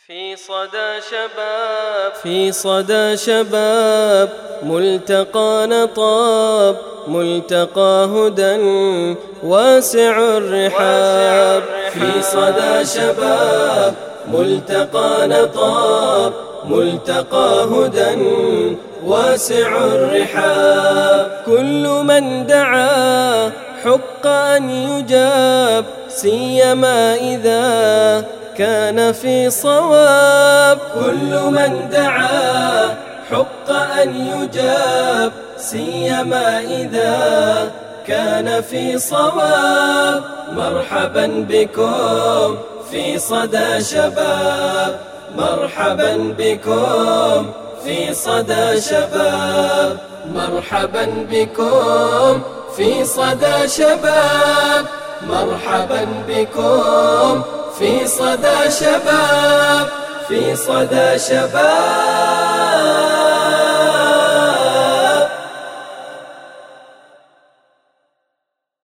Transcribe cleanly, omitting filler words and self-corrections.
في صدى شباب ملتقى نطاب، ملتقى هدى واسع الرحاب. في صدى شباب ملتقى نطاب، ملتقى هدى واسع الرحاب. كل من دعا حق أن يجاب، سيما إذا كان في صواب. كل من دعا حق أن يجاب، سيما إذا كان في صواب. مرحبا بكم في صدى شباب، مرحبا بكم في صدى شباب، مرحبا بكم في صدى شباب، مرحبا بكم في صدى شباب، في صدى شباب.